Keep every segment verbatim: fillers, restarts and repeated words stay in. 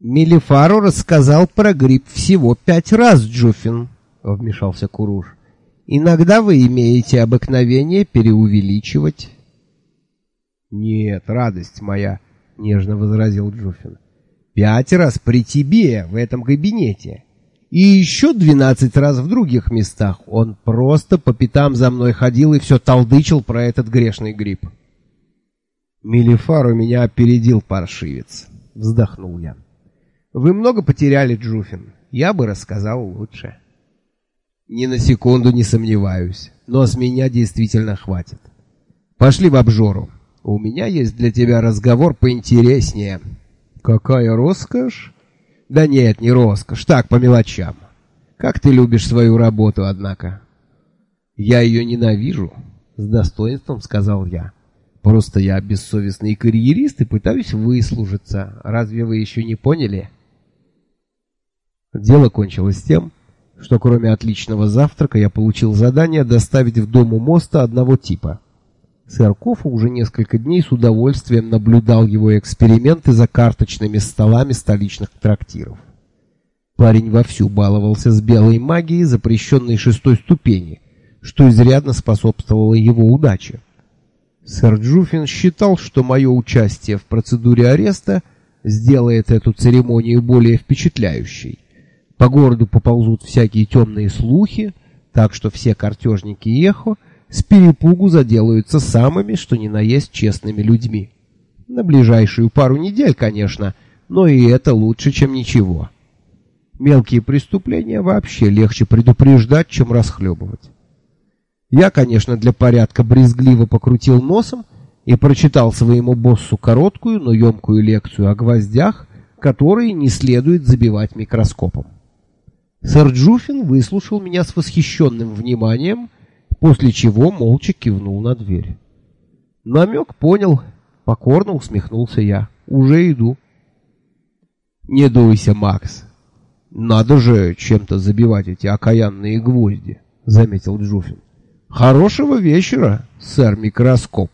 Мелифару рассказал про грипп всего пять раз, Джуфин, вмешался Куруш. Иногда вы имеете обыкновение преувеличивать. Нет, радость моя, нежно возразил Джуфин. Пять раз при тебе в этом кабинете. И еще двенадцать раз в других местах. Он просто по пятам за мной ходил и все толдычил про этот грешный грипп. Мелифару меня опередил, паршивец, вздохнул я. Вы много потеряли, Джуфин. Я бы рассказал лучше. Ни на секунду не сомневаюсь, но с меня действительно хватит. Пошли в обжору. У меня есть для тебя разговор поинтереснее. Какая роскошь? Да нет, не роскошь, так, по мелочам. Как ты любишь свою работу, однако. Я ее ненавижу, с достоинством сказал я. Просто я бессовестный карьерист и пытаюсь выслужиться. Разве вы еще не поняли? Дело кончилось тем, что кроме отличного завтрака я получил задание доставить в дом у моста одного типа. Сэр Коффа уже несколько дней с удовольствием наблюдал его эксперименты за карточными столами столичных трактиров. Парень вовсю баловался с белой магией, запрещенной шестой ступени, что изрядно способствовало его удаче. Сэр Джуфин считал, что мое участие в процедуре ареста сделает эту церемонию более впечатляющей. По городу поползут всякие темные слухи, так что все картежники Ехо с перепугу заделаются самыми, что ни на есть, честными людьми. На ближайшую пару недель, конечно, но и это лучше, чем ничего. Мелкие преступления вообще легче предупреждать, чем расхлебывать. Я, конечно, для порядка брезгливо покрутил носом и прочитал своему боссу короткую, но емкую лекцию о гвоздях, которые не следует забивать микроскопом. Сэр Джуфин выслушал меня с восхищенным вниманием, после чего молча кивнул на дверь. Намек понял, покорно усмехнулся я. Уже иду. Не дуйся, Макс. Надо же чем-то забивать эти окаянные гвозди, заметил Джуфин. Хорошего вечера, сэр Микроскоп.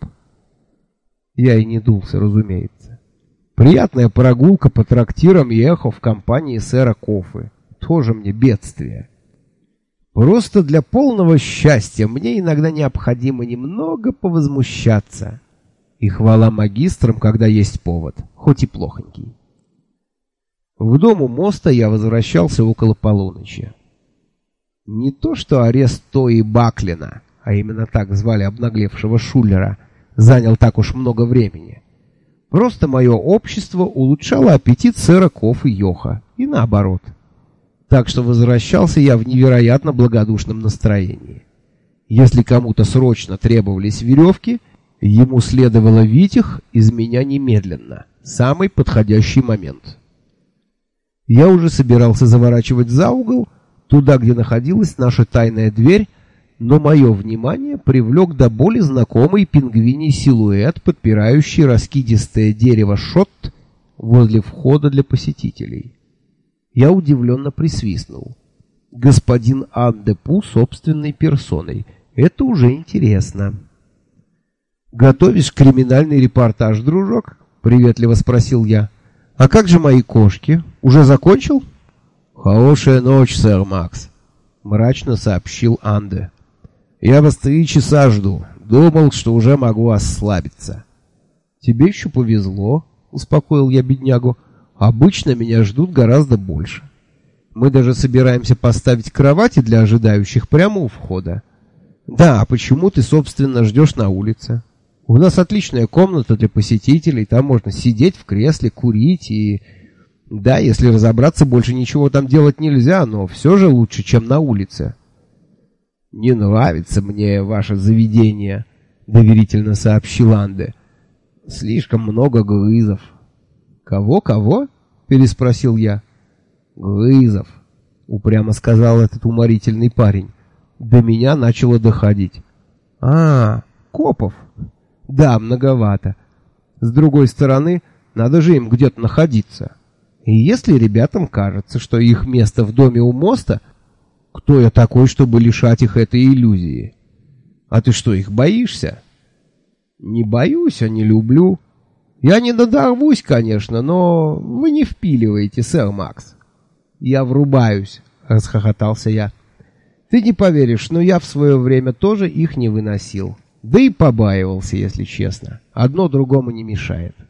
Я и не дулся, разумеется. Приятная прогулка по трактирам Ехо в компании сэра Коффы. Тоже мне бедствие. Просто для полного счастья мне иногда необходимо немного повозмущаться. И хвала магистрам, когда есть повод, хоть и плохонький. В дом у моста я возвращался около полуночи. Не то что арест Тои Баклина, а именно так звали обнаглевшего шулера, занял так уж много времени. Просто мое общество улучшало аппетит сэра Коффы Йоха, и наоборот. Так что возвращался я в невероятно благодушном настроении. Если кому-то срочно требовались веревки, ему следовало вить их из меня немедленно, самый подходящий момент. Я уже собирался заворачивать за угол, туда, где находилась наша тайная дверь, но мое внимание привлек до боли знакомый пингвиний силуэт, подпирающий раскидистое дерево шот возле входа для посетителей. Я удивленно присвистнул. Господин Андепу собственной персоной. Это уже интересно. «Готовишь криминальный репортаж, дружок?» — приветливо спросил я. «А как же мои кошки? Уже закончил?» «Хорошая ночь, сэр Макс», — мрачно сообщил Анде. «Я вас три часа жду. Думал, что уже могу расслабиться». «Тебе еще повезло», — успокоил я беднягу. «Обычно меня ждут гораздо больше. Мы даже собираемся поставить кровати для ожидающих прямо у входа». «Да, а почему ты, собственно, ждешь на улице? У нас отличная комната для посетителей, там можно сидеть в кресле, курить и... Да, если разобраться, больше ничего там делать нельзя, но все же лучше, чем на улице». «Не нравится мне ваше заведение», — доверительно сообщил Анде. «Слишком много грызов». «Кого-кого?» — переспросил я. «Грызов», — упрямо сказал этот уморительный парень. До меня начало доходить. «А, копов. Да, многовато. С другой стороны, надо же им где-то находиться. И если ребятам кажется, что их место в доме у моста, кто я такой, чтобы лишать их этой иллюзии? А ты что, их боишься?» «Не боюсь, а не люблю. Я не надорвусь, конечно, но вы не впиливаете, сэр Макс. Я врубаюсь, расхохотался я. Ты не поверишь, но я в свое время тоже их не выносил. Да и побаивался, если честно. Одно другому не мешает.